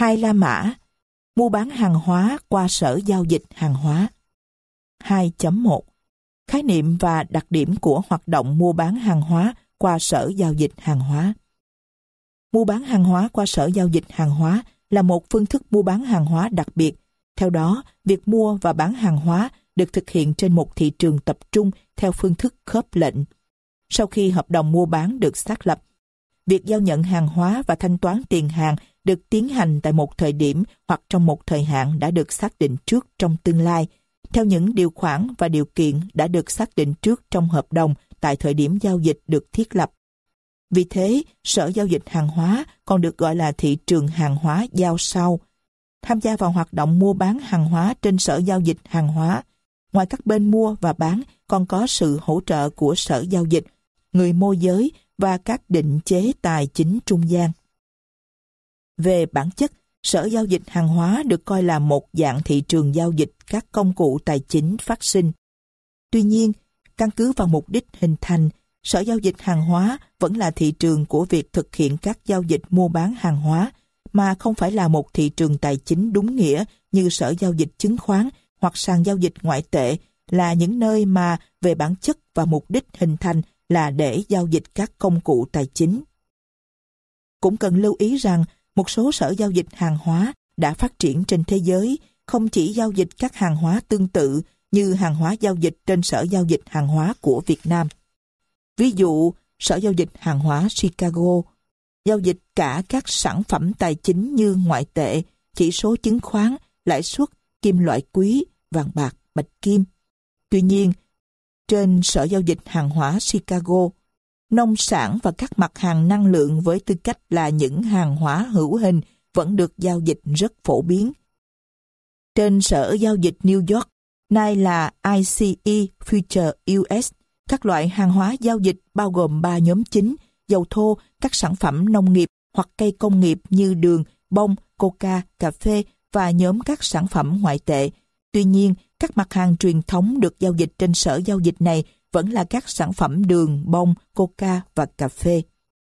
2 La Mã, mua bán hàng hóa qua sở giao dịch hàng hóa. 2.1 Khái niệm và đặc điểm của hoạt động mua bán hàng hóa qua sở giao dịch hàng hóa. Mua bán hàng hóa qua sở giao dịch hàng hóa là một phương thức mua bán hàng hóa đặc biệt. Theo đó, việc mua và bán hàng hóa được thực hiện trên một thị trường tập trung theo phương thức khớp lệnh. Sau khi hợp đồng mua bán được xác lập, việc giao nhận hàng hóa và thanh toán tiền hàng được tiến hành tại một thời điểm hoặc trong một thời hạn đã được xác định trước trong tương lai, theo những điều khoản và điều kiện đã được xác định trước trong hợp đồng tại thời điểm giao dịch được thiết lập. Vì thế, sở giao dịch hàng hóa còn được gọi là thị trường hàng hóa giao sau. Tham gia vào hoạt động mua bán hàng hóa trên sở giao dịch hàng hóa, ngoài các bên mua và bán còn có sự hỗ trợ của sở giao dịch, người môi giới và các định chế tài chính trung gian. Về bản chất, sở giao dịch hàng hóa được coi là một dạng thị trường giao dịch các công cụ tài chính phát sinh. Tuy nhiên, căn cứ vào mục đích hình thành, sở giao dịch hàng hóa vẫn là thị trường của việc thực hiện các giao dịch mua bán hàng hóa, mà không phải là một thị trường tài chính đúng nghĩa như sở giao dịch chứng khoán hoặc sàn giao dịch ngoại tệ, là những nơi mà về bản chất và mục đích hình thành là để giao dịch các công cụ tài chính. Cũng cần lưu ý rằng, một số sở giao dịch hàng hóa đã phát triển trên thế giới không chỉ giao dịch các hàng hóa tương tự như hàng hóa giao dịch trên sở giao dịch hàng hóa của Việt Nam. Ví dụ, sở giao dịch hàng hóa Chicago giao dịch cả các sản phẩm tài chính như ngoại tệ, chỉ số chứng khoán, lãi suất, kim loại quý, vàng bạc, bạch kim. Tuy nhiên, trên sở giao dịch hàng hóa Chicago, nông sản và các mặt hàng năng lượng với tư cách là những hàng hóa hữu hình vẫn được giao dịch rất phổ biến. Trên sở giao dịch New York, nay là ICE Future US, các loại hàng hóa giao dịch bao gồm 3 nhóm chính: dầu thô, các sản phẩm nông nghiệp hoặc cây công nghiệp như đường, bông, coca, cà phê và nhóm các sản phẩm ngoại tệ. Tuy nhiên, các mặt hàng truyền thống được giao dịch trên sở giao dịch này vẫn là các sản phẩm đường, bông, coca và cà phê.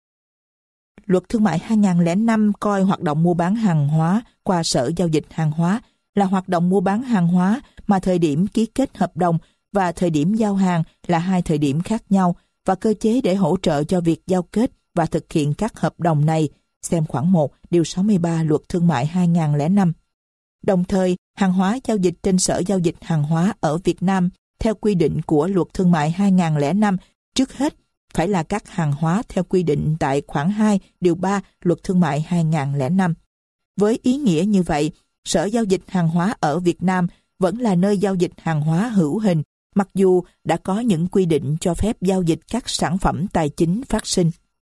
Luật Thương mại 2005 coi hoạt động mua bán hàng hóa qua sở giao dịch hàng hóa là hoạt động mua bán hàng hóa mà thời điểm ký kết hợp đồng và thời điểm giao hàng là hai thời điểm khác nhau, và cơ chế để hỗ trợ cho việc giao kết và thực hiện các hợp đồng này, xem khoản 1, điều 63 Luật Thương mại 2005. Đồng thời, hàng hóa giao dịch trên sở giao dịch hàng hóa ở Việt Nam theo quy định của Luật Thương mại 2005 trước hết phải là các hàng hóa theo quy định tại khoản 2, điều 3 Luật Thương mại 2005. Với ý nghĩa như vậy, sở giao dịch hàng hóa ở Việt Nam vẫn là nơi giao dịch hàng hóa hữu hình, mặc dù đã có những quy định cho phép giao dịch các sản phẩm tài chính phát sinh.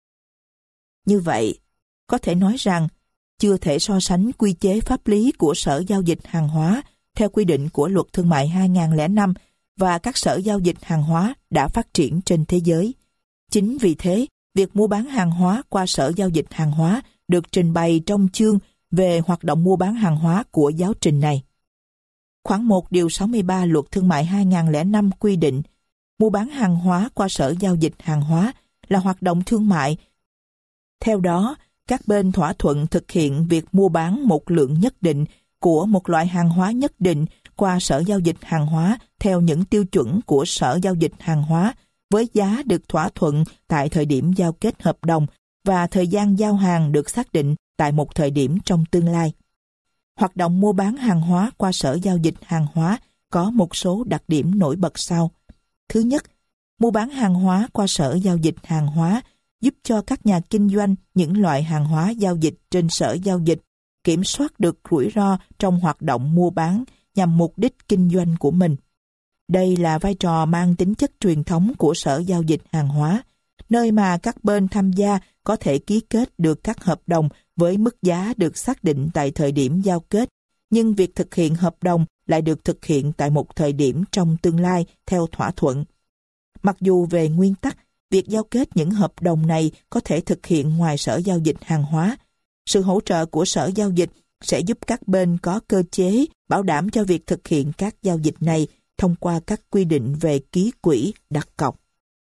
Như vậy, có thể nói rằng, chưa thể so sánh quy chế pháp lý của sở giao dịch hàng hóa theo quy định của Luật Thương mại 2005 và các sở giao dịch hàng hóa đã phát triển trên thế giới. Chính vì thế, việc mua bán hàng hóa qua sở giao dịch hàng hóa được trình bày trong chương về hoạt động mua bán hàng hóa của giáo trình này. Khoản 1 điều 63 Luật Thương mại 2005 quy định, mua bán hàng hóa qua sở giao dịch hàng hóa là hoạt động thương mại. Theo đó, các bên thỏa thuận thực hiện việc mua bán một lượng nhất định của một loại hàng hóa nhất định qua sở giao dịch hàng hóa theo những tiêu chuẩn của sở giao dịch hàng hóa, với giá được thỏa thuận tại thời điểm giao kết hợp đồng và thời gian giao hàng được xác định tại một thời điểm trong tương lai. Hoạt động mua bán hàng hóa qua sở giao dịch hàng hóa có một số đặc điểm nổi bật sau. Thứ nhất, mua bán hàng hóa qua sở giao dịch hàng hóa giúp cho các nhà kinh doanh những loại hàng hóa giao dịch trên sở giao dịch kiểm soát được rủi ro trong hoạt động mua bán nhằm mục đích kinh doanh của mình. Đây là vai trò mang tính chất truyền thống của sở giao dịch hàng hóa, nơi mà các bên tham gia có thể ký kết được các hợp đồng với mức giá được xác định tại thời điểm giao kết, nhưng việc thực hiện hợp đồng lại được thực hiện tại một thời điểm trong tương lai theo thỏa thuận. Mặc dù về nguyên tắc, việc giao kết những hợp đồng này có thể thực hiện ngoài sở giao dịch hàng hóa, sự hỗ trợ của sở giao dịch sẽ giúp các bên có cơ chế bảo đảm cho việc thực hiện các giao dịch này thông qua các quy định về ký quỹ đặt cọc.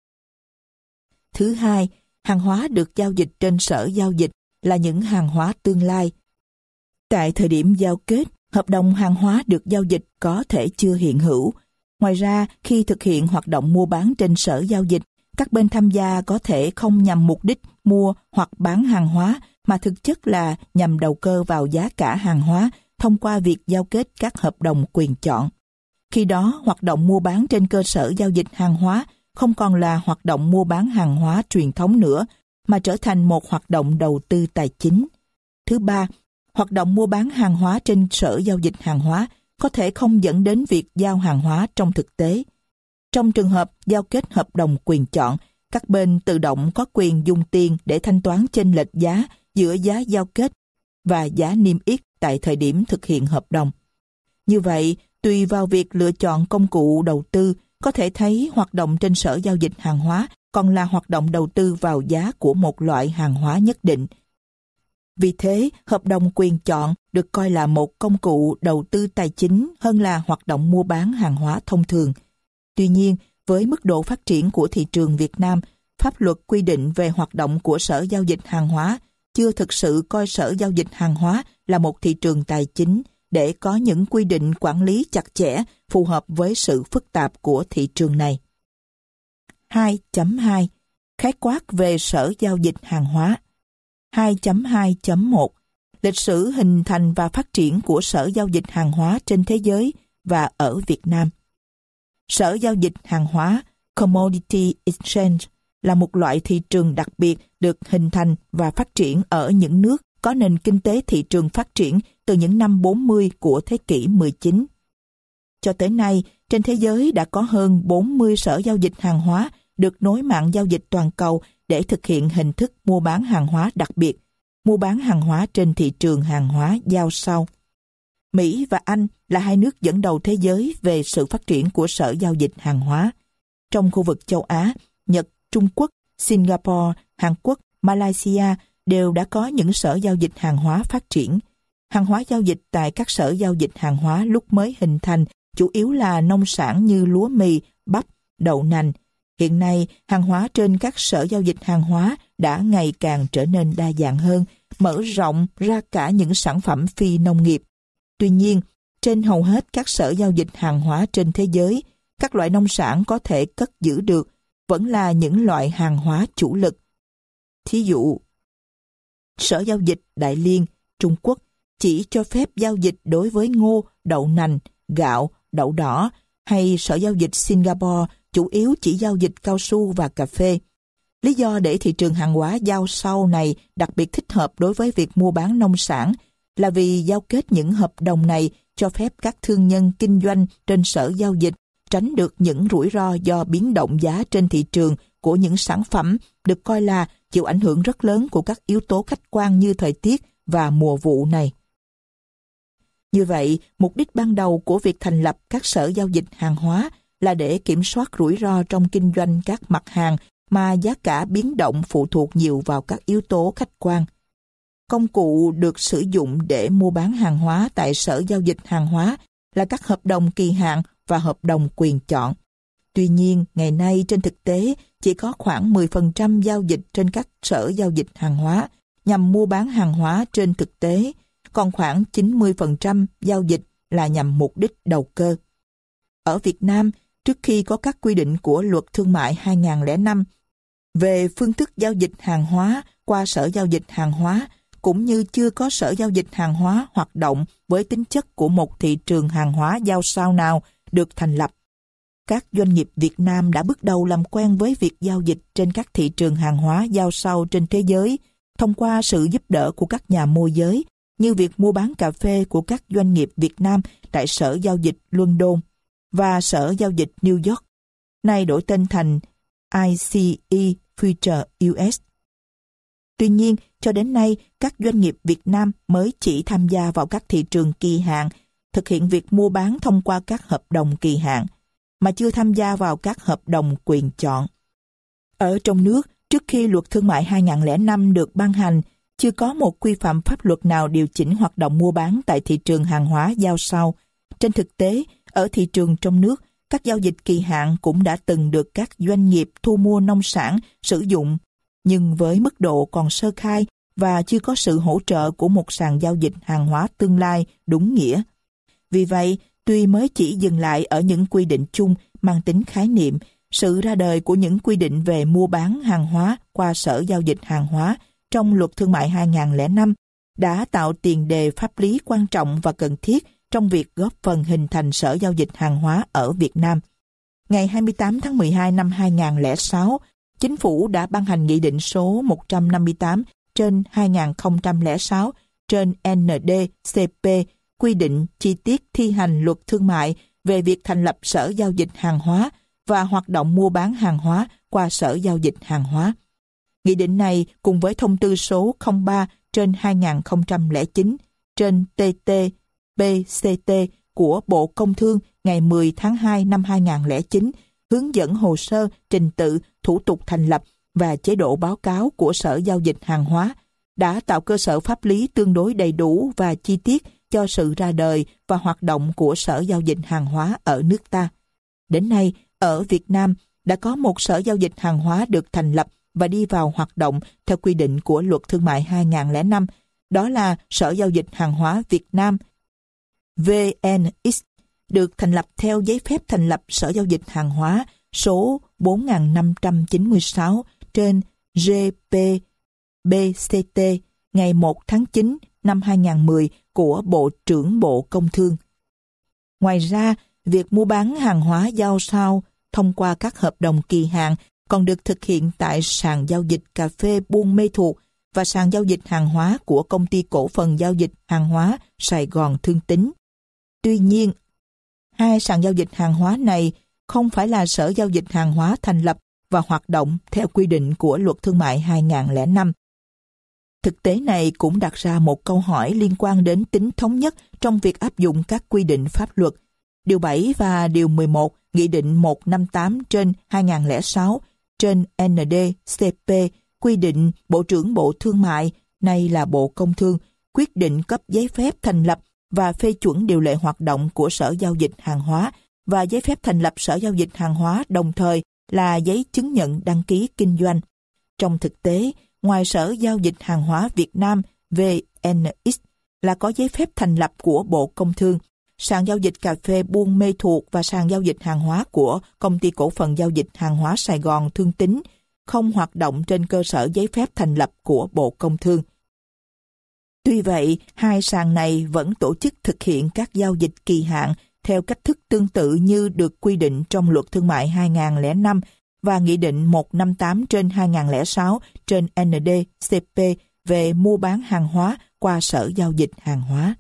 Thứ hai, hàng hóa được giao dịch trên sở giao dịch là những hàng hóa tương lai. Tại thời điểm giao kết, hợp đồng hàng hóa được giao dịch có thể chưa hiện hữu. Ngoài ra, khi thực hiện hoạt động mua bán trên sở giao dịch, các bên tham gia có thể không nhằm mục đích mua hoặc bán hàng hóa, mà thực chất là nhằm đầu cơ vào giá cả hàng hóa thông qua việc giao kết các hợp đồng quyền chọn. Khi đó, hoạt động mua bán trên cơ sở giao dịch hàng hóa không còn là hoạt động mua bán hàng hóa truyền thống nữa, mà trở thành một hoạt động đầu tư tài chính. Thứ ba, hoạt động mua bán hàng hóa trên sở giao dịch hàng hóa có thể không dẫn đến việc giao hàng hóa trong thực tế. Trong trường hợp giao kết hợp đồng quyền chọn, các bên tự động có quyền dùng tiền để thanh toán chênh lệch giá giữa giá giao kết và giá niêm yết tại thời điểm thực hiện hợp đồng. Như vậy, tùy vào việc lựa chọn công cụ đầu tư, có thể thấy hoạt động trên sở giao dịch hàng hóa còn là hoạt động đầu tư vào giá của một loại hàng hóa nhất định. Vì thế, hợp đồng quyền chọn được coi là một công cụ đầu tư tài chính hơn là hoạt động mua bán hàng hóa thông thường. Tuy nhiên, với mức độ phát triển của thị trường Việt Nam, pháp luật quy định về hoạt động của sở giao dịch hàng hóa chưa thực sự coi sở giao dịch hàng hóa là một thị trường tài chính để có những quy định quản lý chặt chẽ phù hợp với sự phức tạp của thị trường này. 2.2 Khái quát về sở giao dịch hàng hóa. 2.2.1 Lịch sử hình thành và phát triển của sở giao dịch hàng hóa trên thế giới và ở Việt Nam. Sở giao dịch hàng hóa Commodity Exchange là một loại thị trường đặc biệt được hình thành và phát triển ở những nước có nền kinh tế thị trường phát triển từ những năm 40 của thế kỷ 19. Cho tới nay, trên thế giới đã có hơn 40 sở giao dịch hàng hóa được nối mạng giao dịch toàn cầu để thực hiện hình thức mua bán hàng hóa đặc biệt, mua bán hàng hóa trên thị trường hàng hóa giao sau. Mỹ và Anh là hai nước dẫn đầu thế giới về sự phát triển của sở giao dịch hàng hóa. Trong khu vực châu Á, Nhật, Trung Quốc, Singapore, Hàn Quốc, Malaysia đều đã có những sở giao dịch hàng hóa phát triển. Hàng hóa giao dịch tại các sở giao dịch hàng hóa lúc mới hình thành chủ yếu là nông sản như lúa mì, bắp, đậu nành. Hiện nay, hàng hóa trên các sở giao dịch hàng hóa đã ngày càng trở nên đa dạng hơn, mở rộng ra cả những sản phẩm phi nông nghiệp. Tuy nhiên, trên hầu hết các sở giao dịch hàng hóa trên thế giới, các loại nông sản có thể cất giữ được vẫn là những loại hàng hóa chủ lực. Thí dụ, Sở giao dịch Đại Liên, Trung Quốc chỉ cho phép giao dịch đối với ngô, đậu nành, gạo, đậu đỏ, hay Sở giao dịch Singapore chủ yếu chỉ giao dịch cao su và cà phê. Lý do để thị trường hàng hóa giao sau này đặc biệt thích hợp đối với việc mua bán nông sản là vì giao kết những hợp đồng này cho phép các thương nhân kinh doanh trên sở giao dịch tránh được những rủi ro do biến động giá trên thị trường của những sản phẩm được coi là chịu ảnh hưởng rất lớn của các yếu tố khách quan như thời tiết và mùa vụ này. Như vậy, mục đích ban đầu của việc thành lập các sở giao dịch hàng hóa là để kiểm soát rủi ro trong kinh doanh các mặt hàng mà giá cả biến động phụ thuộc nhiều vào các yếu tố khách quan. Công cụ được sử dụng để mua bán hàng hóa tại sở giao dịch hàng hóa là các hợp đồng kỳ hạn và hợp đồng quyền chọn. Tuy nhiên, ngày nay trên thực tế chỉ có khoảng 10% giao dịch trên các sở giao dịch hàng hóa nhằm mua bán hàng hóa trên thực tế, còn khoảng 90% giao dịch là nhằm mục đích đầu cơ. Ở Việt Nam, trước khi có các quy định của Luật Thương mại 2005 về phương thức giao dịch hàng hóa qua sở giao dịch hàng hóa, cũng như chưa có sở giao dịch hàng hóa hoạt động với tính chất của một thị trường hàng hóa giao sau nào được thành lập. Các doanh nghiệp Việt Nam đã bước đầu làm quen với việc giao dịch trên các thị trường hàng hóa giao sau trên thế giới thông qua sự giúp đỡ của các nhà môi giới, như việc mua bán cà phê của các doanh nghiệp Việt Nam tại Sở Giao dịch London và Sở Giao dịch New York, nay đổi tên thành ICE Future US. Tuy nhiên, cho đến nay, các doanh nghiệp Việt Nam mới chỉ tham gia vào các thị trường kỳ hạn, thực hiện việc mua bán thông qua các hợp đồng kỳ hạn, mà chưa tham gia vào các hợp đồng quyền chọn. Ở trong nước, trước khi Luật Thương mại 2005 được ban hành, chưa có một quy phạm pháp luật nào điều chỉnh hoạt động mua bán tại thị trường hàng hóa giao sau. Trên thực tế, ở thị trường trong nước, các giao dịch kỳ hạn cũng đã từng được các doanh nghiệp thu mua nông sản sử dụng, nhưng với mức độ còn sơ khai và chưa có sự hỗ trợ của một sàn giao dịch hàng hóa tương lai đúng nghĩa. Vì vậy, tuy mới chỉ dừng lại ở những quy định chung mang tính khái niệm, sự ra đời của những quy định về mua bán hàng hóa qua Sở Giao dịch Hàng hóa trong Luật Thương mại 2005 đã tạo tiền đề pháp lý quan trọng và cần thiết trong việc góp phần hình thành Sở Giao dịch Hàng hóa ở Việt Nam. Ngày 28 tháng 12 năm 2006, Chính phủ đã ban hành Nghị định số 158/2006 trên ND-CP quy định chi tiết thi hành Luật Thương mại về việc thành lập Sở Giao dịch Hàng hóa và hoạt động mua bán hàng hóa qua Sở Giao dịch Hàng hóa. Nghị định này cùng với thông tư số 03/2009 trên TT-BCT của Bộ Công Thương ngày 10 tháng 2 năm 2009 hướng dẫn hồ sơ, trình tự, thủ tục thành lập và chế độ báo cáo của Sở Giao dịch Hàng hóa đã tạo cơ sở pháp lý tương đối đầy đủ và chi tiết cho sự ra đời và hoạt động của Sở Giao dịch Hàng hóa ở nước ta. Đến nay, ở Việt Nam đã có một Sở Giao dịch Hàng hóa được thành lập và đi vào hoạt động theo quy định của Luật Thương mại 2005, đó là Sở Giao dịch Hàng hóa Việt Nam VNX, được thành lập theo giấy phép thành lập Sở Giao dịch Hàng hóa số 4596 trên GPBCT ngày 1 tháng 9 năm 2010 của Bộ trưởng Bộ Công Thương. Ngoài ra, việc mua bán hàng hóa giao sau thông qua các hợp đồng kỳ hạn còn được thực hiện tại sàn giao dịch cà phê Buôn Mê Thuột và sàn giao dịch hàng hóa của Công ty Cổ phần Giao dịch Hàng hóa Sài Gòn Thương Tín. Tuy nhiên, hai sàn giao dịch hàng hóa này không phải là Sở Giao dịch Hàng hóa thành lập và hoạt động theo quy định của Luật Thương mại 2005. Thực tế này cũng đặt ra một câu hỏi liên quan đến tính thống nhất trong việc áp dụng các quy định pháp luật. Điều 7 và Điều 11 Nghị định 158/2006 trên ND-CP quy định Bộ trưởng Bộ Thương mại, nay là Bộ Công Thương, quyết định cấp giấy phép thành lập và phê chuẩn điều lệ hoạt động của Sở Giao dịch Hàng hóa và giấy phép thành lập Sở Giao dịch Hàng hóa đồng thời là giấy chứng nhận đăng ký kinh doanh. Trong thực tế, ngoài Sở Giao dịch Hàng hóa Việt Nam VNX là có giấy phép thành lập của Bộ Công Thương, sàn giao dịch cà phê Buôn Mê Thuột và sàn giao dịch hàng hóa của Công ty Cổ phần Giao dịch Hàng hóa Sài Gòn Thương Tín không hoạt động trên cơ sở giấy phép thành lập của Bộ Công Thương. Tuy vậy, hai sàn này vẫn tổ chức thực hiện các giao dịch kỳ hạn theo cách thức tương tự như được quy định trong Luật Thương mại 2005 và Nghị định 158/2006 trên ND-CP về mua bán hàng hóa qua Sở Giao dịch Hàng hóa.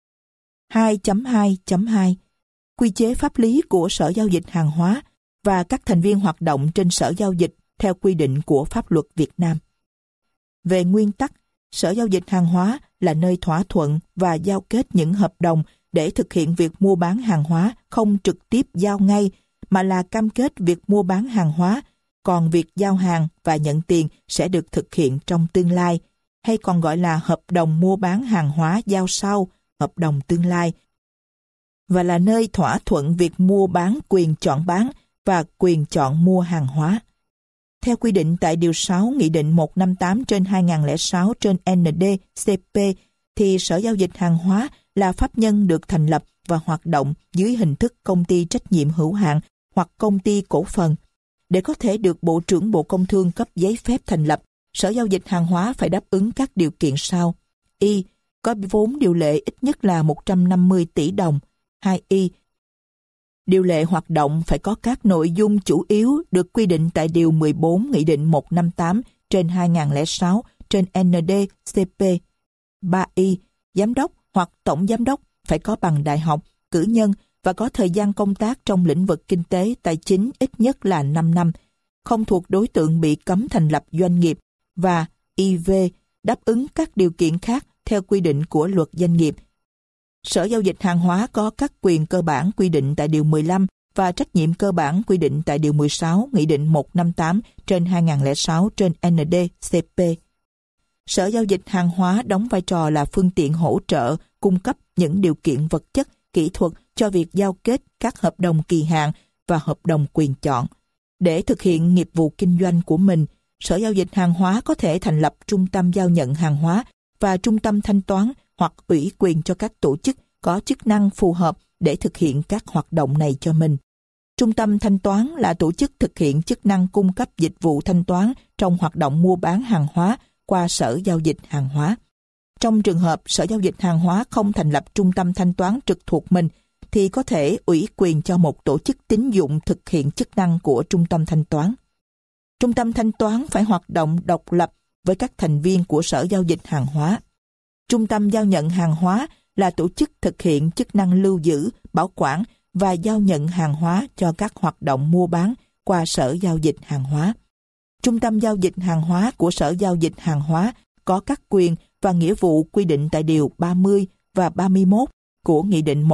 2.2.2 Quy chế pháp lý của Sở Giao dịch Hàng hóa và các thành viên hoạt động trên Sở Giao dịch theo quy định của pháp luật Việt Nam. Về nguyên tắc, Sở Giao dịch Hàng hóa là nơi thỏa thuận và giao kết những hợp đồng để thực hiện việc mua bán hàng hóa không trực tiếp giao ngay, mà là cam kết việc mua bán hàng hóa, còn việc giao hàng và nhận tiền sẽ được thực hiện trong tương lai, hay còn gọi là hợp đồng mua bán hàng hóa giao sau, hợp đồng tương lai, và là nơi thỏa thuận việc mua bán quyền chọn bán và quyền chọn mua hàng hóa. Theo quy định tại Điều 6 Nghị định 158/2006 trên ND-CP, thì Sở Giao dịch Hàng hóa là pháp nhân được thành lập và hoạt động dưới hình thức công ty trách nhiệm hữu hạn hoặc công ty cổ phần. Để có thể được Bộ trưởng Bộ Công Thương cấp giấy phép thành lập, Sở Giao dịch Hàng hóa phải đáp ứng các điều kiện sau. Y. Có vốn điều lệ ít nhất là 150 tỷ đồng. 2y. Điều lệ hoạt động phải có các nội dung chủ yếu được quy định tại Điều 14 Nghị định 158/2006 trên ND-CP. 3y. Giám đốc hoặc tổng giám đốc phải có bằng đại học, cử nhân và có thời gian công tác trong lĩnh vực kinh tế tài chính ít nhất là 5 năm, không thuộc đối tượng bị cấm thành lập doanh nghiệp, và IV. Đáp ứng các điều kiện khác theo quy định của Luật Doanh nghiệp. Sở Giao dịch Hàng hóa có các quyền cơ bản quy định tại Điều 15 và trách nhiệm cơ bản quy định tại Điều 16 Nghị định 158/2006 trên ND-CP. Sở Giao dịch Hàng hóa đóng vai trò là phương tiện hỗ trợ, cung cấp những điều kiện vật chất, kỹ thuật cho việc giao kết các hợp đồng kỳ hạn và hợp đồng quyền chọn. Để thực hiện nghiệp vụ kinh doanh của mình, Sở Giao dịch Hàng hóa có thể thành lập trung tâm giao nhận hàng hóa và trung tâm thanh toán hoặc ủy quyền cho các tổ chức có chức năng phù hợp để thực hiện các hoạt động này cho mình. Trung tâm thanh toán là tổ chức thực hiện chức năng cung cấp dịch vụ thanh toán trong hoạt động mua bán hàng hóa qua Sở Giao dịch Hàng hóa. Trong trường hợp Sở Giao dịch Hàng hóa không thành lập trung tâm thanh toán trực thuộc mình, thì có thể ủy quyền cho một tổ chức tín dụng thực hiện chức năng của trung tâm thanh toán. Trung tâm thanh toán phải hoạt động độc lập với các thành viên của Sở Giao dịch Hàng hóa. Trung tâm giao nhận hàng hóa là tổ chức thực hiện chức năng lưu giữ, bảo quản và giao nhận hàng hóa cho các hoạt động mua bán qua Sở Giao dịch Hàng hóa. Trung tâm giao dịch hàng hóa của Sở Giao dịch Hàng hóa có các quyền và nghĩa vụ quy định tại Điều 30 và 31 của Nghị định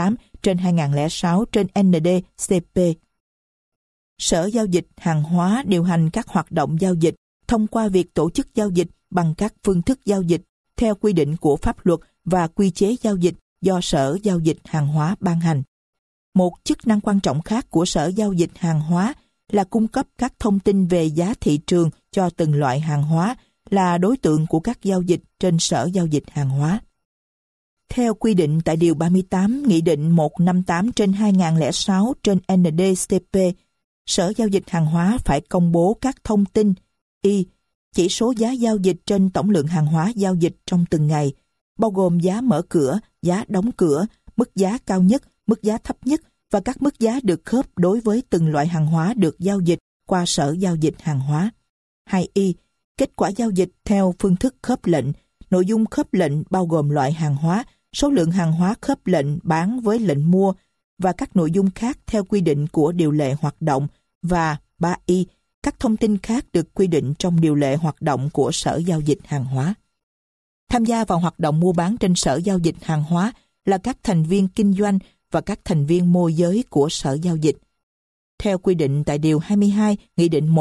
158/2006/ND-CP. Sở Giao dịch Hàng hóa điều hành các hoạt động giao dịch thông qua việc tổ chức giao dịch bằng các phương thức giao dịch theo quy định của pháp luật và quy chế giao dịch do Sở Giao dịch Hàng hóa ban hành. Một chức năng quan trọng khác của Sở Giao dịch Hàng hóa là cung cấp các thông tin về giá thị trường cho từng loại hàng hóa là đối tượng của các giao dịch trên Sở Giao dịch Hàng hóa. Theo quy định tại Điều 38 Nghị định 158/2006/ND-CP, Sở Giao dịch Hàng hóa phải công bố các thông tin chỉ số giá giao dịch trên tổng lượng hàng hóa giao dịch trong từng ngày, bao gồm giá mở cửa, giá đóng cửa, mức giá cao nhất, mức giá thấp nhất và các mức giá được khớp đối với từng loại hàng hóa được giao dịch qua Sở Giao dịch Hàng hóa. 2y. Kết quả giao dịch theo phương thức khớp lệnh. Nội dung khớp lệnh bao gồm loại hàng hóa, số lượng hàng hóa khớp lệnh bán với lệnh mua và các nội dung khác theo quy định của điều lệ hoạt động. Và 3y. Các thông tin khác được quy định trong điều lệ hoạt động của Sở Giao dịch Hàng hóa. Tham gia vào hoạt động mua bán trên Sở Giao dịch Hàng hóa là các thành viên kinh doanh và các thành viên môi giới của Sở Giao dịch. Theo quy định tại Điều 22 Nghị định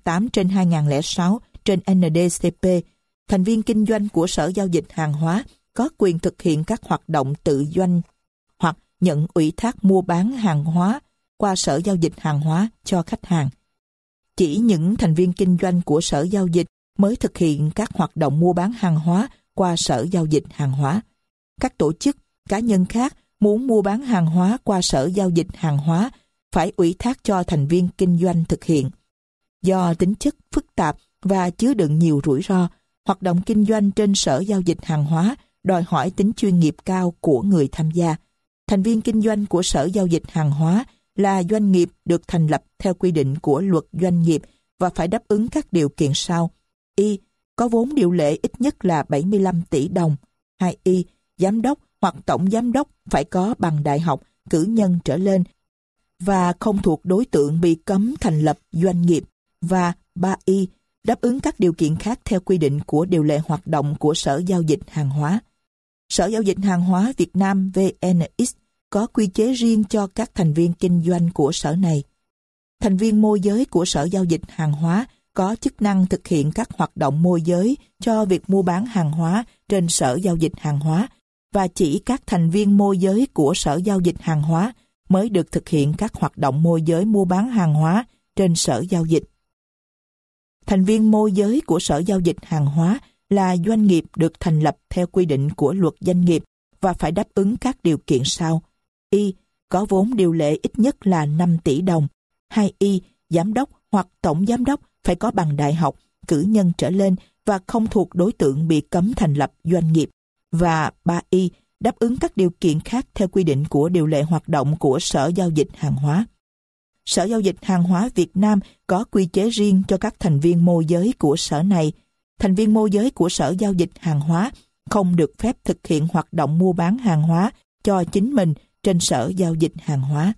158/2006/ND-CP, thành viên kinh doanh của Sở Giao dịch Hàng hóa có quyền thực hiện các hoạt động tự doanh hoặc nhận ủy thác mua bán hàng hóa qua Sở Giao dịch Hàng hóa cho khách hàng. Chỉ những thành viên kinh doanh của Sở Giao dịch mới thực hiện các hoạt động mua bán hàng hóa qua Sở Giao dịch Hàng hóa. Các tổ chức, cá nhân khác muốn mua bán hàng hóa qua Sở Giao dịch Hàng hóa phải ủy thác cho thành viên kinh doanh thực hiện. Do tính chất phức tạp và chứa đựng nhiều rủi ro, hoạt động kinh doanh trên Sở Giao dịch Hàng hóa đòi hỏi tính chuyên nghiệp cao của người tham gia. Thành viên kinh doanh của Sở Giao dịch Hàng hóa là doanh nghiệp được thành lập theo quy định của Luật Doanh nghiệp và phải đáp ứng các điều kiện sau. Có vốn điều lệ ít nhất là 75 tỷ đồng. 2y. Giám đốc hoặc tổng giám đốc phải có bằng đại học, cử nhân trở lên và không thuộc đối tượng bị cấm thành lập doanh nghiệp. Và 3y. Đáp ứng các điều kiện khác theo quy định của điều lệ hoạt động của Sở Giao dịch Hàng hóa. Sở Giao dịch Hàng hóa Việt Nam VNX có quy chế riêng cho các thành viên kinh doanh của sở này. Thành viên môi giới của Sở Giao dịch Hàng hóa có chức năng thực hiện các hoạt động môi giới cho việc mua bán hàng hóa trên Sở Giao dịch Hàng hóa và chỉ các thành viên môi giới của Sở Giao dịch Hàng hóa mới được thực hiện các hoạt động môi giới mua bán hàng hóa trên Sở Giao dịch. Thành viên môi giới của Sở Giao dịch Hàng hóa là doanh nghiệp được thành lập theo quy định của Luật Doanh nghiệp và phải đáp ứng các điều kiện sau. Có vốn điều lệ ít nhất là 5 tỷ đồng. 2y. Giám đốc hoặc tổng giám đốc phải có bằng đại học, cử nhân trở lên và không thuộc đối tượng bị cấm thành lập doanh nghiệp. Và 3y. Đáp ứng các điều kiện khác theo quy định của điều lệ hoạt động của Sở Giao dịch Hàng hóa. Sở Giao dịch Hàng hóa Việt Nam có quy chế riêng cho các thành viên môi giới của sở này. Thành viên môi giới của Sở Giao dịch Hàng hóa không được phép thực hiện hoạt động mua bán hàng hóa cho chính mình trên Sở Giao dịch Hàng hóa.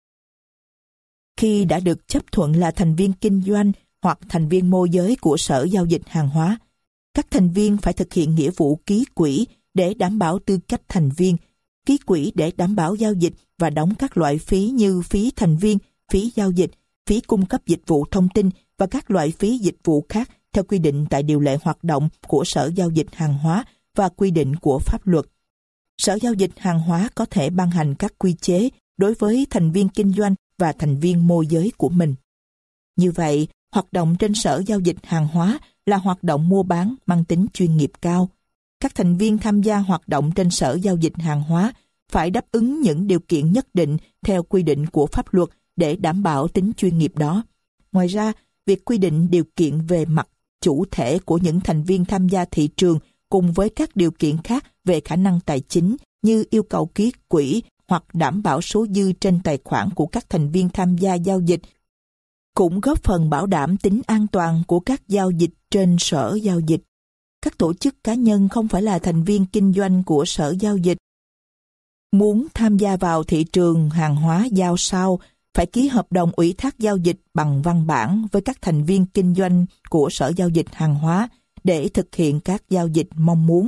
Khi đã được chấp thuận là thành viên kinh doanh hoặc thành viên môi giới của Sở Giao dịch Hàng hóa, các thành viên phải thực hiện nghĩa vụ ký quỹ để đảm bảo tư cách thành viên, ký quỹ để đảm bảo giao dịch và đóng các loại phí như phí thành viên, phí giao dịch, phí cung cấp dịch vụ thông tin và các loại phí dịch vụ khác theo quy định tại điều lệ hoạt động của Sở Giao dịch Hàng hóa và quy định của pháp luật. Sở Giao dịch Hàng hóa có thể ban hành các quy chế đối với thành viên kinh doanh và thành viên môi giới của mình. Như vậy, Hoạt động trên sở giao dịch hàng hóa là hoạt động mua bán mang tính chuyên nghiệp cao. Các thành viên tham gia hoạt động trên sở giao dịch hàng hóa phải đáp ứng những điều kiện nhất định theo quy định của pháp luật để đảm bảo tính chuyên nghiệp đó. Ngoài ra, việc quy định điều kiện về mặt chủ thể của những thành viên tham gia thị trường cùng với các điều kiện khác về khả năng tài chính như yêu cầu ký quỹ hoặc đảm bảo số dư trên tài khoản của các thành viên tham gia giao dịch cũng góp phần bảo đảm tính an toàn của các giao dịch trên sở giao dịch. Các tổ chức cá nhân không phải là thành viên kinh doanh của sở giao dịch muốn tham gia vào thị trường hàng hóa giao sau phải ký hợp đồng ủy thác giao dịch bằng văn bản với các thành viên kinh doanh của sở giao dịch hàng hóa để thực hiện các giao dịch mong muốn.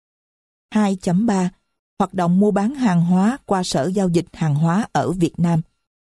2.3. Hoạt động mua bán hàng hóa qua sở giao dịch hàng hóa ở Việt Nam.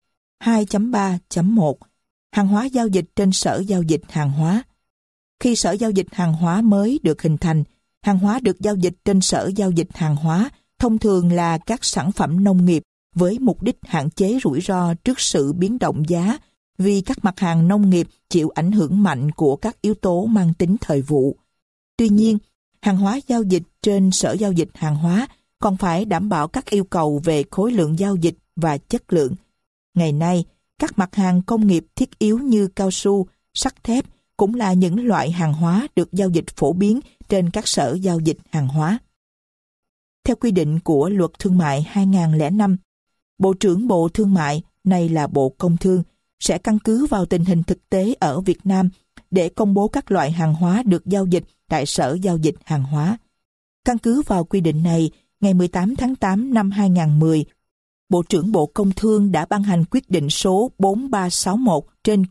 2.3.1. Hàng hóa giao dịch trên sở giao dịch hàng hóa. Khi sở giao dịch hàng hóa mới được hình thành, hàng hóa được giao dịch trên sở giao dịch hàng hóa thông thường là các sản phẩm nông nghiệp với mục đích hạn chế rủi ro trước sự biến động giá vì các mặt hàng nông nghiệp chịu ảnh hưởng mạnh của các yếu tố mang tính thời vụ. Tuy nhiên, hàng hóa giao dịch trên sở giao dịch hàng hóa còn phải đảm bảo các yêu cầu về khối lượng giao dịch và chất lượng. Ngày nay, các mặt hàng công nghiệp thiết yếu như cao su, sắt thép cũng là những loại hàng hóa được giao dịch phổ biến trên các sở giao dịch hàng hóa. Theo quy định của Luật Thương mại 2005, Bộ trưởng Bộ Thương mại, nay là Bộ Công Thương, sẽ căn cứ vào tình hình thực tế ở Việt Nam để công bố các loại hàng hóa được giao dịch tại sở giao dịch hàng hóa. Căn cứ vào quy định này, ngày 18 tháng 8 năm 2010, Bộ trưởng Bộ Công Thương đã ban hành quyết định số 4361 trên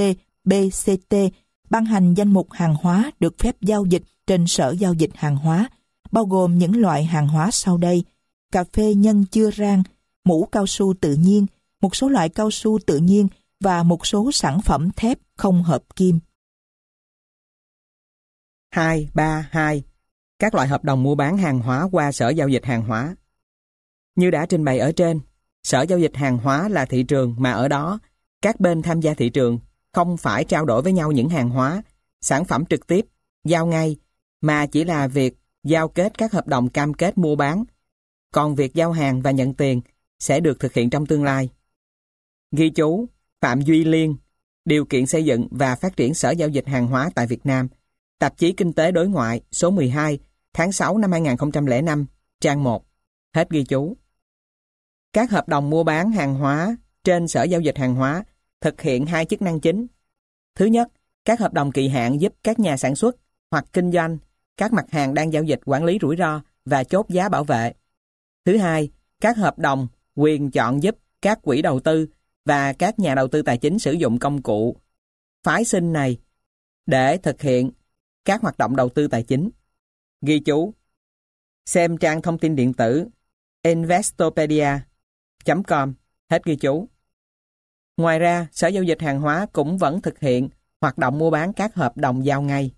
QĐ-BCT ban hành danh mục hàng hóa được phép giao dịch trên sở giao dịch hàng hóa, bao gồm những loại hàng hóa sau đây: cà phê nhân chưa rang, mũ cao su tự nhiên, một số loại cao su tự nhiên và một số sản phẩm thép không hợp kim. 2.3.2. Các loại hợp đồng mua bán hàng hóa qua sở giao dịch hàng hóa. Như đã trình bày ở trên, sở giao dịch hàng hóa là thị trường mà ở đó các bên tham gia thị trường không phải trao đổi với nhau những hàng hóa, sản phẩm trực tiếp, giao ngay, mà chỉ là việc giao kết các hợp đồng cam kết mua bán. Còn việc giao hàng và nhận tiền sẽ được thực hiện trong tương lai. Ghi chú: Phạm Duy Liên, Điều kiện xây dựng và phát triển sở giao dịch hàng hóa tại Việt Nam, Tạp chí Kinh tế Đối ngoại, số 12, tháng 6 năm 2005, trang 1. Hết ghi chú. Các hợp đồng mua bán hàng hóa trên sở giao dịch hàng hóa thực hiện hai chức năng chính. Thứ nhất, các hợp đồng kỳ hạn giúp các nhà sản xuất hoặc kinh doanh các mặt hàng đang giao dịch quản lý rủi ro và chốt giá bảo vệ. Thứ hai, các hợp đồng quyền chọn giúp các quỹ đầu tư và các nhà đầu tư tài chính sử dụng công cụ phái sinh này để thực hiện các hoạt động đầu tư tài chính. Ghi chú: Xem trang thông tin điện tử investopedia.com. Hết ghi chú. Ngoài ra, sở giao dịch hàng hóa cũng vẫn thực hiện hoạt động mua bán các hợp đồng giao ngay.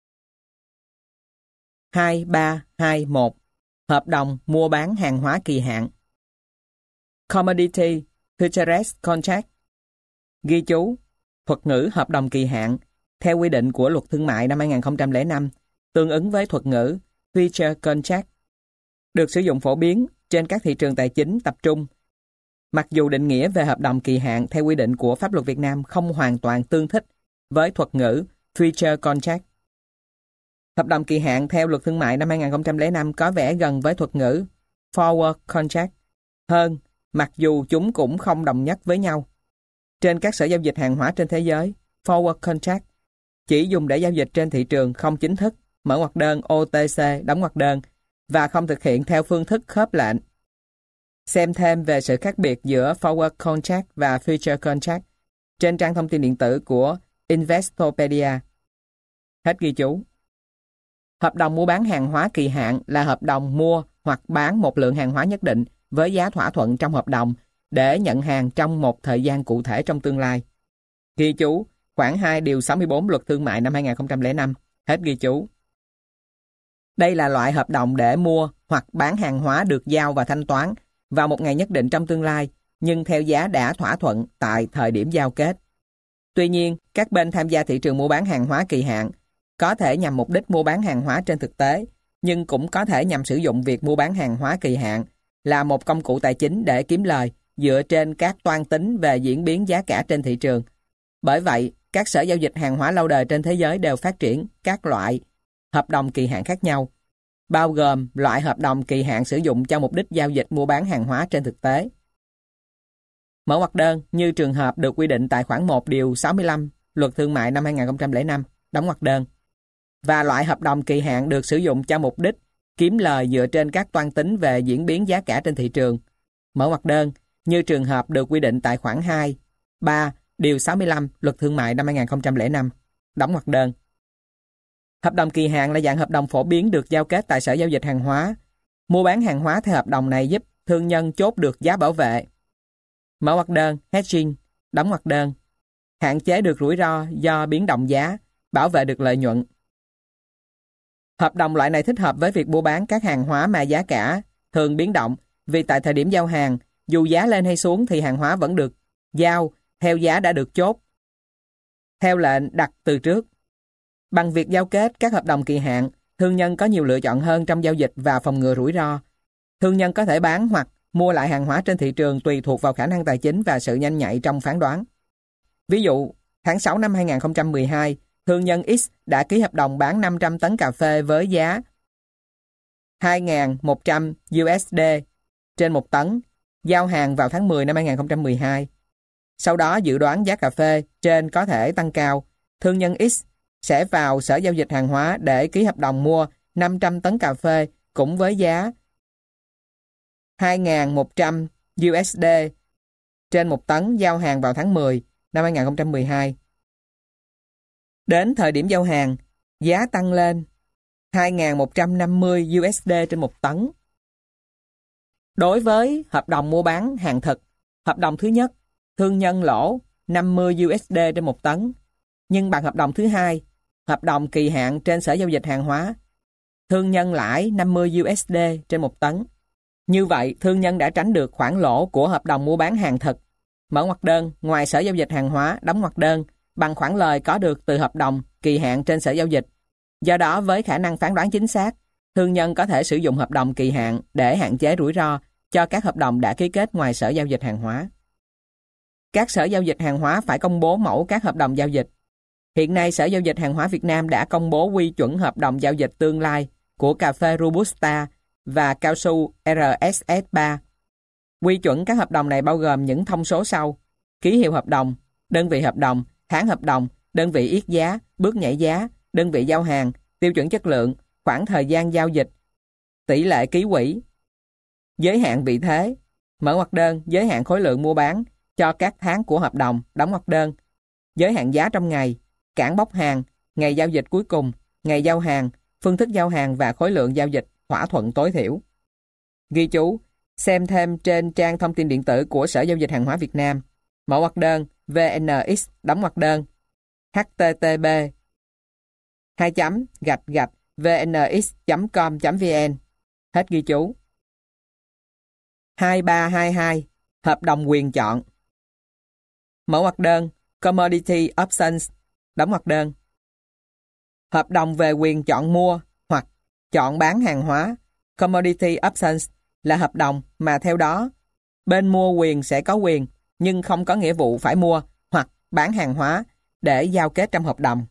2.3.2.1. Hợp đồng mua bán hàng hóa kỳ hạn. Commodity Futures Contract. Ghi chú: Thuật ngữ hợp đồng kỳ hạn theo quy định của Luật Thương mại năm 2005 tương ứng với thuật ngữ Future Contract được sử dụng phổ biến trên các thị trường tài chính tập trung. Mặc dù định nghĩa về hợp đồng kỳ hạn theo quy định của pháp luật Việt Nam không hoàn toàn tương thích với thuật ngữ Future Contract. Hợp đồng kỳ hạn theo Luật Thương mại năm 2005 có vẻ gần với thuật ngữ Forward Contract hơn, mặc dù chúng cũng không đồng nhất với nhau. Trên các sở giao dịch hàng hóa trên thế giới, Forward Contract chỉ dùng để giao dịch trên thị trường không chính thức, mở ngoặc đơn OTC, đóng ngoặc đơn và không thực hiện theo phương thức khớp lệnh. Xem thêm về sự khác biệt giữa Forward Contract và Future Contract trên trang thông tin điện tử của Investopedia. Hết ghi chú. Hợp đồng mua bán hàng hóa kỳ hạn là hợp đồng mua hoặc bán một lượng hàng hóa nhất định với giá thỏa thuận trong hợp đồng để nhận hàng trong một thời gian cụ thể trong tương lai. Ghi chú: Khoản 2 điều 64 Luật Thương mại năm 2005. Hết ghi chú. Đây là loại hợp đồng để mua hoặc bán hàng hóa được giao và thanh toán vào một ngày nhất định trong tương lai, nhưng theo giá đã thỏa thuận tại thời điểm giao kết. Tuy nhiên, các bên tham gia thị trường mua bán hàng hóa kỳ hạn có thể nhằm mục đích mua bán hàng hóa trên thực tế, nhưng cũng có thể nhằm sử dụng việc mua bán hàng hóa kỳ hạn là một công cụ tài chính để kiếm lời dựa trên các toan tính về diễn biến giá cả trên thị trường. Bởi vậy, các sở giao dịch hàng hóa lâu đời trên thế giới đều phát triển các loại hợp đồng kỳ hạn khác nhau, bao gồm loại hợp đồng kỳ hạn sử dụng cho mục đích giao dịch mua bán hàng hóa trên thực tế. Mở ngoặc đơn như trường hợp được quy định tại khoản 1 điều 65 Luật Thương mại năm 2005, đóng ngoặc đơn. Và loại hợp đồng kỳ hạn được sử dụng cho mục đích kiếm lời dựa trên các toan tính về diễn biến giá cả trên thị trường. Mở ngoặc đơn như trường hợp được quy định tại khoản 2, 3, điều 65 Luật Thương mại năm 2005, đóng ngoặc đơn. Hợp đồng kỳ hạn là dạng hợp đồng phổ biến được giao kết tại sở giao dịch hàng hóa. Mua bán hàng hóa theo hợp đồng này giúp thương nhân chốt được giá bảo vệ. Mở ngoặc đơn, hedging, đóng ngoặc đơn. Hạn chế được rủi ro do biến động giá, bảo vệ được lợi nhuận. Hợp đồng loại này thích hợp với việc mua bán các hàng hóa mà giá cả thường biến động, vì tại thời điểm giao hàng, dù giá lên hay xuống thì hàng hóa vẫn được giao theo giá đã được chốt theo lệnh đặt từ trước. Bằng việc giao kết các hợp đồng kỳ hạn, thương nhân có nhiều lựa chọn hơn trong giao dịch và phòng ngừa rủi ro. Thương nhân có thể bán hoặc mua lại hàng hóa trên thị trường tùy thuộc vào khả năng tài chính và sự nhanh nhạy trong phán đoán. Ví dụ, tháng 6 năm 2012, thương nhân X đã ký hợp đồng bán 500 tấn cà phê với giá 2.100 USD trên 1 tấn, giao hàng vào tháng 10 năm 2012. Sau đó dự đoán giá cà phê trên có thể tăng cao, thương nhân X sẽ vào sở giao dịch hàng hóa để ký hợp đồng mua 500 tấn cà phê cũng với giá 2.100 USD trên 1 tấn, giao hàng vào tháng 10 năm 2012. Đến thời điểm giao hàng, giá tăng lên 2.150 USD trên 1 tấn. Đối với hợp đồng mua bán hàng thực, hợp đồng thứ nhất, thương nhân lỗ 50 USD trên 1 tấn. Nhưng bằng hợp đồng thứ hai, hợp đồng kỳ hạn trên sở giao dịch hàng hóa, thương nhân lãi 50 USD trên 1 tấn. Như vậy, thương nhân đã tránh được khoản lỗ của hợp đồng mua bán hàng thực. Mở ngoặc đơn, ngoài sở giao dịch hàng hóa, đóng ngoặc đơn, bằng khoản lời có được từ hợp đồng kỳ hạn trên sở giao dịch. Do đó, với khả năng phán đoán chính xác, thương nhân có thể sử dụng hợp đồng kỳ hạn để hạn chế rủi ro cho các hợp đồng đã ký kết ngoài sở giao dịch hàng hóa. Các sở giao dịch hàng hóa phải công bố mẫu các hợp đồng giao dịch. Hiện nay, Sở Giao dịch Hàng hóa Việt Nam đã công bố quy chuẩn hợp đồng giao dịch tương lai của cà phê Robusta và cao su RSS3. Quy chuẩn các hợp đồng này bao gồm những thông số sau: ký hiệu hợp đồng, đơn vị hợp đồng, tháng hợp đồng, đơn vị yết giá, bước nhảy giá, đơn vị giao hàng, tiêu chuẩn chất lượng, khoảng thời gian giao dịch, tỷ lệ ký quỹ, giới hạn vị thế, mở ngoặc đơn, giới hạn khối lượng mua bán cho các tháng của hợp đồng, đóng ngoặc đơn, giới hạn giá trong ngày, cản bốc hàng, ngày giao dịch cuối cùng, ngày giao hàng, phương thức giao hàng và khối lượng giao dịch thỏa thuận tối thiểu. Ghi chú, xem thêm trên trang thông tin điện tử của Sở Giao dịch Hàng hóa Việt Nam. Mở ngoặc đơn, VNX, đóng ngoặc đơn, http vnx.com.vn. Hết ghi chú. 2322. Hợp đồng quyền chọn. Mở ngoặc đơn, Commodity Options, đóng ngoặc đơn. Hợp đồng về quyền chọn mua hoặc chọn bán hàng hóa, Commodity Options, là hợp đồng mà theo đó bên mua quyền sẽ có quyền nhưng không có nghĩa vụ phải mua hoặc bán hàng hóa để giao kết trong hợp đồng.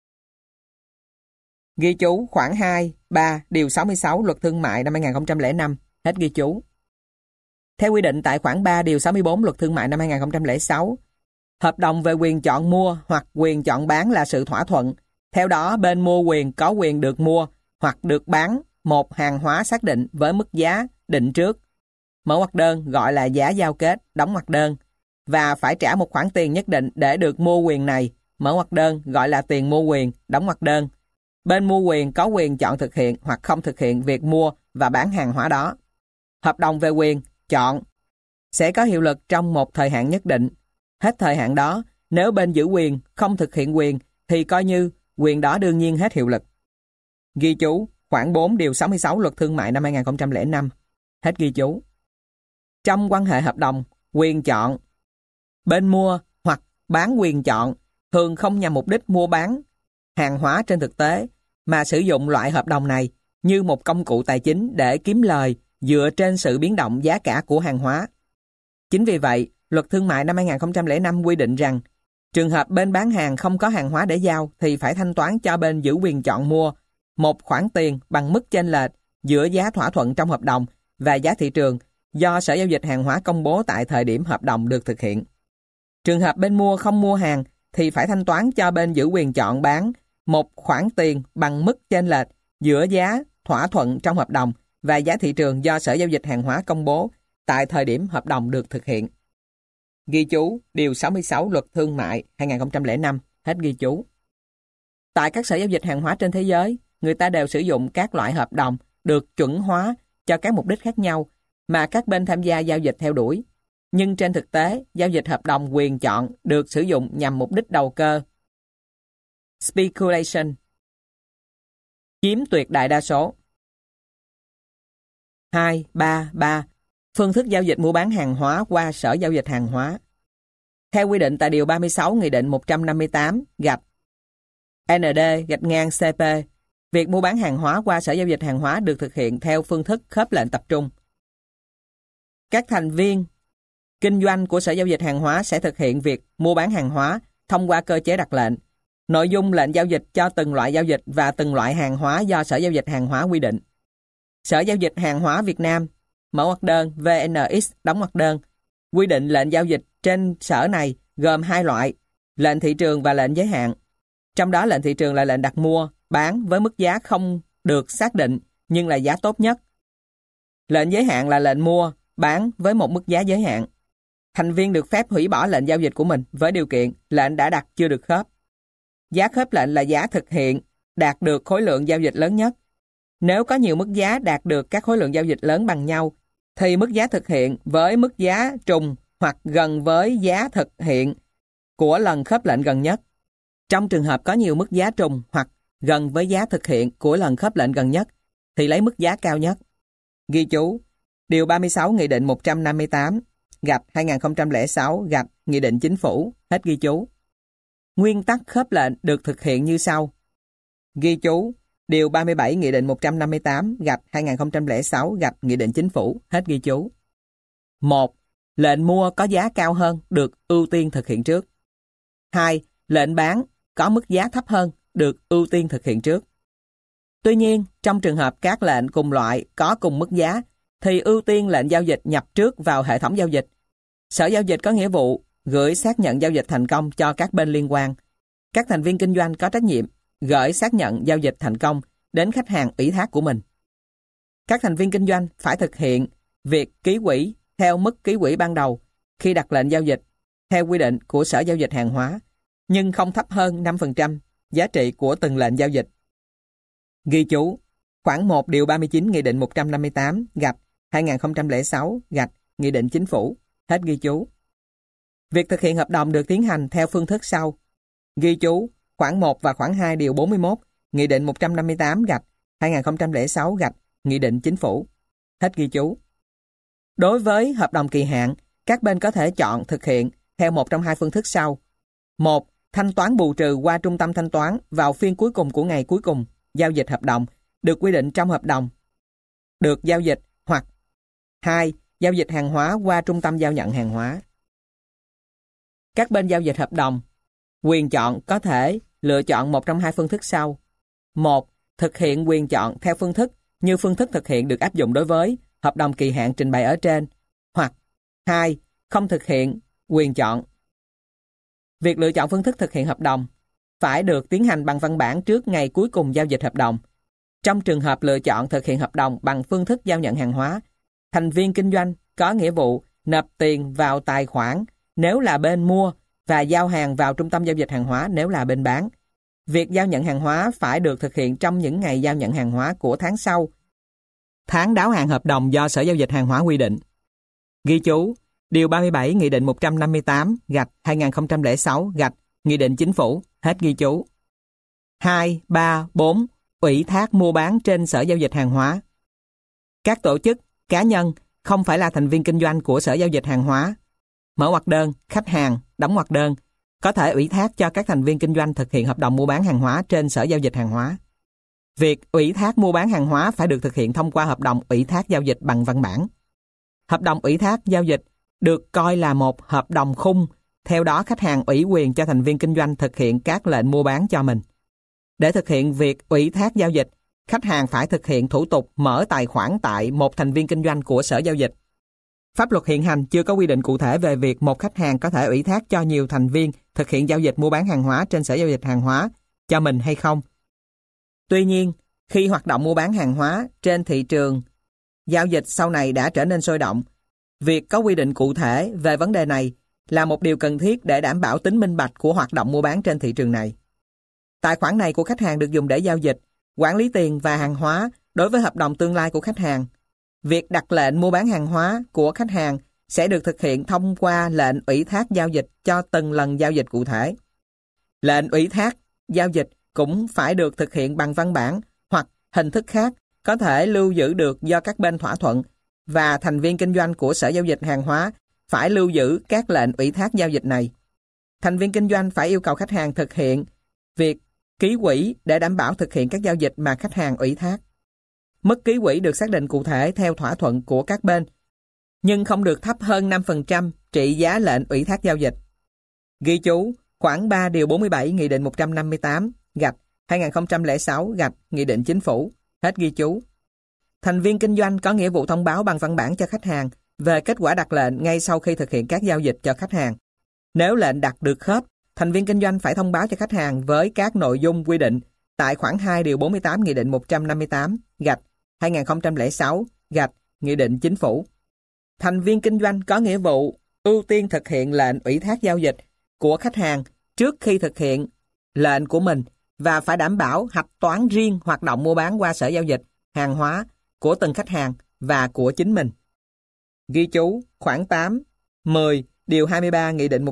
Ghi chú khoản 2, 3, điều 66 Luật Thương mại năm 2005. Hết ghi chú. Theo quy định tại khoản 3 điều 64 Luật Thương mại năm 2006, hợp đồng về quyền chọn mua hoặc quyền chọn bán là sự thỏa thuận. Theo đó, bên mua quyền có quyền được mua hoặc được bán một hàng hóa xác định với mức giá định trước. Mở ngoặc đơn gọi là giá giao kết, đóng ngoặc đơn, và phải trả một khoản tiền nhất định để được mua quyền này. Mở ngoặc đơn gọi là tiền mua quyền, đóng ngoặc đơn. Bên mua quyền có quyền chọn thực hiện hoặc không thực hiện việc mua và bán hàng hóa đó. Hợp đồng về quyền chọn sẽ có hiệu lực trong một thời hạn nhất định. Hết thời hạn đó, nếu bên giữ quyền không thực hiện quyền thì coi như quyền đó đương nhiên hết hiệu lực. Ghi chú khoản 4 điều 66 Luật Thương mại năm 2005. Hết ghi chú. Trong quan hệ hợp đồng quyền chọn, bên mua hoặc bán quyền chọn thường không nhằm mục đích mua bán hàng hóa trên thực tế, mà sử dụng loại hợp đồng này như một công cụ tài chính để kiếm lời dựa trên sự biến động giá cả của hàng hóa. Chính vì vậy, Luật Thương mại năm 2005 quy định rằng trường hợp bên bán hàng không có hàng hóa để giao thì phải thanh toán cho bên giữ quyền chọn mua một khoản tiền bằng mức chênh lệch giữa giá thỏa thuận trong hợp đồng và giá thị trường do Sở Giao dịch Hàng hóa công bố tại thời điểm hợp đồng được thực hiện. Trường hợp bên mua không mua hàng thì phải thanh toán cho bên giữ quyền chọn bán một khoản tiền bằng mức chênh lệch giữa giá thỏa thuận trong hợp đồng và giá thị trường do Sở Giao dịch Hàng hóa công bố tại thời điểm hợp đồng được thực hiện. Ghi chú Điều 66 Luật Thương mại 2005, hết ghi chú. Tại các sở giao dịch hàng hóa trên thế giới, người ta đều sử dụng các loại hợp đồng được chuẩn hóa cho các mục đích khác nhau mà các bên tham gia giao dịch theo đuổi. Nhưng trên thực tế, giao dịch hợp đồng quyền chọn được sử dụng nhằm mục đích đầu cơ. Speculation chiếm tuyệt đại đa số. 2.3.3 Phương thức giao dịch mua bán hàng hóa qua Sở Giao dịch Hàng hóa. Theo quy định tại Điều 36 Nghị định 158 ND-CP, việc mua bán hàng hóa qua Sở Giao dịch Hàng hóa được thực hiện theo phương thức khớp lệnh tập trung. Các thành viên kinh doanh của Sở Giao dịch Hàng hóa sẽ thực hiện việc mua bán hàng hóa thông qua cơ chế đặt lệnh. Nội dung lệnh giao dịch cho từng loại giao dịch và từng loại hàng hóa do Sở Giao dịch Hàng hóa quy định. Sở Giao dịch Hàng hóa Việt Nam, mở ngoặc đơn VNX, đóng ngoặc đơn, quy định lệnh giao dịch trên sở này gồm hai loại, lệnh thị trường và lệnh giới hạn. Trong đó lệnh thị trường là lệnh đặt mua, bán với mức giá không được xác định nhưng là giá tốt nhất. Lệnh giới hạn là lệnh mua, bán với một mức giá giới hạn. Thành viên được phép hủy bỏ lệnh giao dịch của mình với điều kiện lệnh đã đặt chưa được khớp. Giá khớp lệnh là giá thực hiện đạt được khối lượng giao dịch lớn nhất. Nếu có nhiều mức giá đạt được các khối lượng giao dịch lớn bằng nhau, thì mức giá thực hiện với mức giá trùng hoặc gần với giá thực hiện của lần khớp lệnh gần nhất. Trong trường hợp có nhiều mức giá trùng hoặc gần với giá thực hiện của lần khớp lệnh gần nhất, thì lấy mức giá cao nhất. Ghi chú Điều 36 Nghị định 158 2006 Nghị định Chính phủ, hết ghi chú. Nguyên tắc khớp lệnh được thực hiện như sau. Ghi chú Điều 37 Nghị định 158 2006 Nghị định Chính phủ, hết ghi chú. 1. Lệnh mua có giá cao hơn được ưu tiên thực hiện trước. 2. Lệnh bán có mức giá thấp hơn được ưu tiên thực hiện trước. Tuy nhiên, trong trường hợp các lệnh cùng loại có cùng mức giá, thì ưu tiên lệnh giao dịch nhập trước vào hệ thống giao dịch. Sở Giao dịch có nghĩa vụ gửi xác nhận giao dịch thành công cho các bên liên quan. Các thành viên kinh doanh có trách nhiệm gửi xác nhận giao dịch thành công đến khách hàng ủy thác của mình. Các thành viên kinh doanh phải thực hiện việc ký quỹ theo mức ký quỹ ban đầu khi đặt lệnh giao dịch theo quy định của Sở Giao dịch Hàng hóa, nhưng không thấp hơn 5% giá trị của từng lệnh giao dịch. Ghi chú Khoản 1 Điều 39 Nghị định 158 2006 Nghị định Chính phủ, hết ghi chú. Việc thực hiện hợp đồng được tiến hành theo phương thức sau. Ghi chú Khoản 1 và khoản 2 Điều 41 Nghị định 158 2006 Nghị định Chính phủ, hết ghi chú. Đối với hợp đồng kỳ hạn, các bên có thể chọn thực hiện theo một trong hai phương thức sau. 1. Thanh toán bù trừ qua trung tâm thanh toán vào phiên cuối cùng của ngày cuối cùng giao dịch hợp đồng được quy định trong hợp đồng được giao dịch, hoặc 2. Giao dịch hàng hóa qua trung tâm giao nhận hàng hóa. Các bên giao dịch hợp đồng quyền chọn có thể lựa chọn một trong hai phương thức sau. 1. Thực hiện quyền chọn theo phương thức như phương thức thực hiện được áp dụng đối với hợp đồng kỳ hạn trình bày ở trên, hoặc 2. Không thực hiện quyền chọn. Việc lựa chọn phương thức thực hiện hợp đồng phải được tiến hành bằng văn bản trước ngày cuối cùng giao dịch hợp đồng. Trong trường hợp lựa chọn thực hiện hợp đồng bằng phương thức giao nhận hàng hóa, thành viên kinh doanh có nghĩa vụ nộp tiền vào tài khoản nếu là bên mua và giao hàng vào trung tâm giao dịch hàng hóa nếu là bên bán. Việc giao nhận hàng hóa phải được thực hiện trong những ngày giao nhận hàng hóa của tháng sau tháng đáo hạn hợp đồng do Sở Giao dịch Hàng hóa quy định. Ghi chú Điều 37 Nghị định 158 2006 Nghị định Chính phủ, hết ghi chú. 2, 3, 4. Ủy thác mua bán trên Sở Giao dịch Hàng hóa. Các tổ chức, cá nhân không phải là thành viên kinh doanh của Sở Giao dịch Hàng hóa. Mở ngoặc đơn, khách hàng, đóng ngoặc đơn, có thể ủy thác cho các thành viên kinh doanh thực hiện hợp đồng mua bán hàng hóa trên Sở Giao dịch Hàng hóa. Việc ủy thác mua bán hàng hóa phải được thực hiện thông qua hợp đồng ủy thác giao dịch bằng văn bản. Hợp đồng ủy thác giao dịch được coi là một hợp đồng khung, theo đó khách hàng ủy quyền cho thành viên kinh doanh thực hiện các lệnh mua bán cho mình. Để thực hiện việc ủy thác giao dịch, khách hàng phải thực hiện thủ tục mở tài khoản tại một thành viên kinh doanh của Sở Giao dịch. Pháp luật hiện hành chưa có quy định cụ thể về việc một khách hàng có thể ủy thác cho nhiều thành viên thực hiện giao dịch mua bán hàng hóa trên Sở Giao dịch Hàng hóa cho mình hay không. Tuy nhiên, khi hoạt động mua bán hàng hóa trên thị trường giao dịch sau này đã trở nên sôi động, việc có quy định cụ thể về vấn đề này là một điều cần thiết để đảm bảo tính minh bạch của hoạt động mua bán trên thị trường này. Tài khoản này của khách hàng được dùng để giao dịch, quản lý tiền và hàng hóa đối với hợp đồng tương lai của khách hàng. Việc đặt lệnh mua bán hàng hóa của khách hàng sẽ được thực hiện thông qua lệnh ủy thác giao dịch cho từng lần giao dịch cụ thể. Lệnh ủy thác giao dịch cũng phải được thực hiện bằng văn bản hoặc hình thức khác có thể lưu giữ được do các bên thỏa thuận, và thành viên kinh doanh của Sở Giao dịch Hàng hóa phải lưu giữ các lệnh ủy thác giao dịch này. Thành viên kinh doanh phải yêu cầu khách hàng thực hiện việc ký quỹ để đảm bảo thực hiện các giao dịch mà khách hàng ủy thác. Mức ký quỹ được xác định cụ thể theo thỏa thuận của các bên, nhưng không được thấp hơn 5% trị giá lệnh ủy thác giao dịch. Ghi chú khoản 3 điều 47 Nghị định 158/2006 Nghị định Chính phủ. Hết ghi chú. Thành viên kinh doanh có nghĩa vụ thông báo bằng văn bản cho khách hàng về kết quả đặt lệnh ngay sau khi thực hiện các giao dịch cho khách hàng. Nếu lệnh đặt được khớp, thành viên kinh doanh phải thông báo cho khách hàng với các nội dung quy định tại khoản 2 điều 48 Nghị định 158/2006 Nghị định Chính phủ. Thành viên kinh doanh có nghĩa vụ ưu tiên thực hiện lệnh ủy thác giao dịch của khách hàng trước khi thực hiện lệnh của mình, và phải đảm bảo hạch toán riêng hoạt động mua bán qua Sở Giao dịch Hàng hóa của từng khách hàng và của chính mình. Ghi chú khoản 8, 10 điều 23 Nghị định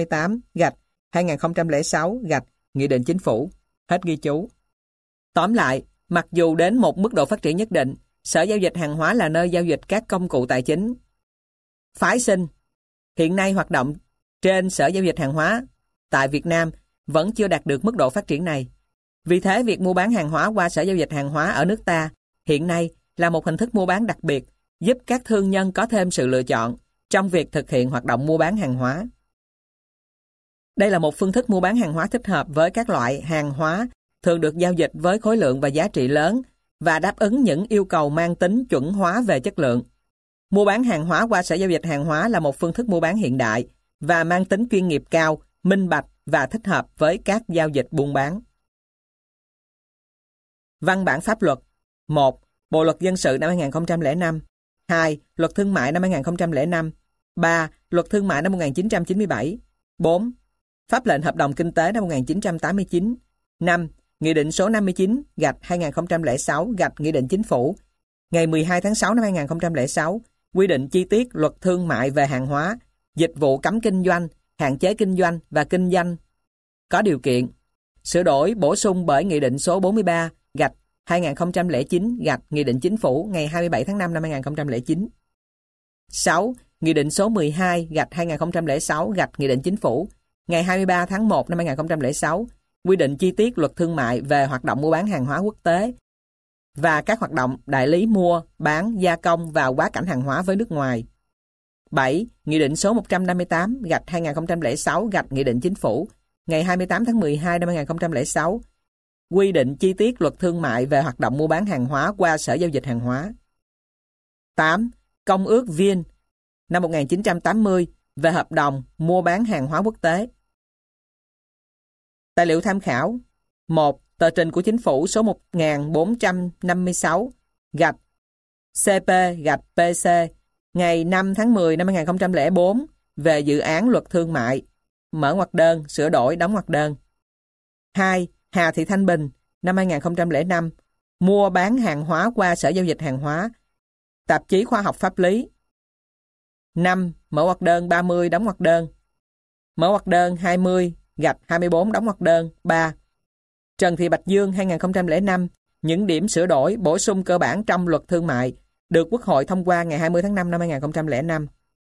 158/2006 Nghị định Chính phủ. Hết ghi chú. Tóm lại, mặc dù đến một mức độ phát triển nhất định, Sở Giao dịch Hàng hóa là nơi giao dịch các công cụ tài chính phái sinh hiện nay hoạt động trên Sở Giao dịch Hàng hóa tại Việt Nam vẫn chưa đạt được mức độ phát triển này. Vì thế, việc mua bán hàng hóa qua Sở Giao dịch Hàng hóa ở nước ta hiện nay là một hình thức mua bán đặc biệt, giúp các thương nhân có thêm sự lựa chọn trong việc thực hiện hoạt động mua bán hàng hóa. Đây là một phương thức mua bán hàng hóa thích hợp với các loại hàng hóa thường được giao dịch với khối lượng và giá trị lớn và đáp ứng những yêu cầu mang tính chuẩn hóa về chất lượng. Mua bán hàng hóa qua Sở Giao dịch Hàng hóa là một phương thức mua bán hiện đại và mang tính chuyên nghiệp cao, minh bạch và thích hợp với các giao dịch buôn bán. Văn bản pháp luật: 1. Bộ luật dân sự năm 2005. 2. Luật thương mại năm 2005. 3. Luật thương mại năm 1997. 4. Pháp lệnh hợp đồng kinh tế năm 1989. 5. Nghị định số 59/2006 Nghị định Chính phủ ngày 12 tháng 6 năm 2006 quy định chi tiết luật thương mại về hàng hóa, dịch vụ cấm kinh doanh, hạn chế kinh doanh và kinh doanh có điều kiện, sửa đổi bổ sung bởi Nghị định số 43/2009 Nghị định Chính phủ ngày 27 tháng 5 năm 2009. 6. Nghị định số 12/2006 Nghị định Chính phủ ngày 23 tháng 1 năm 2006 quy định chi tiết luật thương mại về hoạt động mua bán hàng hóa quốc tế và các hoạt động đại lý mua, bán, gia công và quá cảnh hàng hóa với nước ngoài. 7. Nghị định số 158/2006 Nghị định Chính phủ ngày 28 tháng 12 năm 2006 quy định chi tiết luật thương mại về hoạt động mua bán hàng hóa qua Sở Giao dịch Hàng hóa. 8. Công ước Viên năm 1980 về hợp đồng mua bán hàng hóa quốc tế. Tài liệu tham khảo: 1. Tờ trình của Chính phủ số 1456 CP-PC ngày 5 tháng 10 năm 2004 về dự án luật thương mại, mở ngoặc đơn, sửa đổi, đóng ngoặc đơn. 2. Hà Thị Thanh Bình năm 2005 mua bán hàng hóa qua Sở Giao dịch Hàng hóa, tạp chí khoa học pháp lý. 5. Mở ngoặc đơn 30, đóng ngoặc đơn. Mở ngoặc đơn 20/24, đóng ngoặc đơn 3. Trần Thị Bạch Dương 2005 những điểm sửa đổi, bổ sung cơ bản trong luật thương mại được Quốc hội thông qua ngày 20 tháng 5 năm 2005.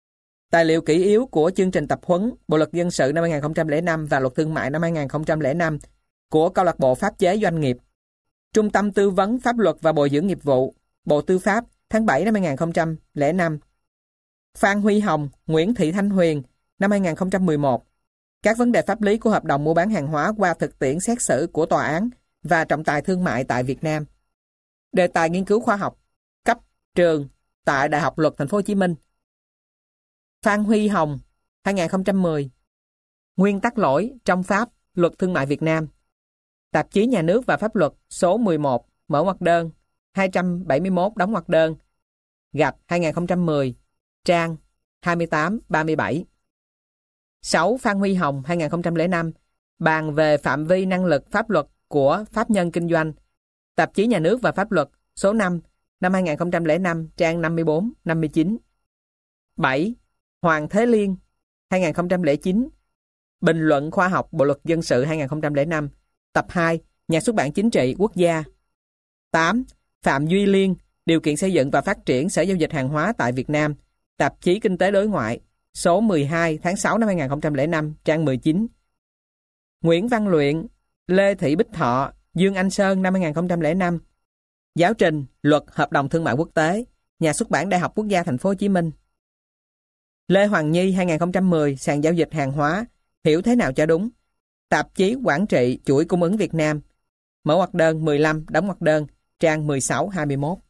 Tài liệu kỷ yếu của chương trình tập huấn Bộ luật dân sự năm 2005 và luật thương mại năm 2005 của Câu lạc bộ pháp chế doanh nghiệp. Trung tâm tư vấn pháp luật và bồi dưỡng nghiệp vụ, Bộ Tư pháp, tháng 7 năm 2005. Phan Huy Hồng, Nguyễn Thị Thanh Huyền, năm 2011. Các vấn đề pháp lý của hợp đồng mua bán hàng hóa qua thực tiễn xét xử của tòa án và trọng tài thương mại tại Việt Nam. Đề tài nghiên cứu khoa học, cấp trường tại Đại học Luật Thành phố Hồ Chí Minh. Phan Huy Hồng, 2010. Nguyên tắc lỗi trong pháp, Luật Thương mại Việt Nam. Tạp chí Nhà nước và Pháp luật số 11, mở ngoặc đơn, 271 đóng ngoặc đơn, gạch 2010, trang 28-37. 6. Phan Huy Hồng, 2005, bàn về phạm vi năng lực pháp luật của pháp nhân kinh doanh. Tạp chí Nhà nước và Pháp luật số 5, năm 2005, trang 54-59. 7. Hoàng Thế Liên, 2009, Bình luận khoa học Bộ luật dân sự 2005, tập 2, Nhà xuất bản Chính trị Quốc gia. 8. Phạm Duy Liên, Điều kiện xây dựng và phát triển Sở Giao dịch Hàng hóa tại Việt Nam, Tạp chí Kinh tế Đối ngoại, số 12 tháng 6 năm 2005, trang 19. Nguyễn Văn Luyện, Lê Thị Bích Thọ, Dương Anh Sơn năm 2005. Giáo trình Luật Hợp đồng Thương mại Quốc tế, Nhà xuất bản Đại học Quốc gia Thành phố Hồ Chí Minh. Lê Hoàng Nhi, 2010, Sàn giao dịch hàng hóa, hiểu thế nào cho đúng. Tạp chí Quản trị Chuỗi cung ứng Việt Nam. Mở ngoặc đơn 15, đóng ngoặc đơn, trang 16-21.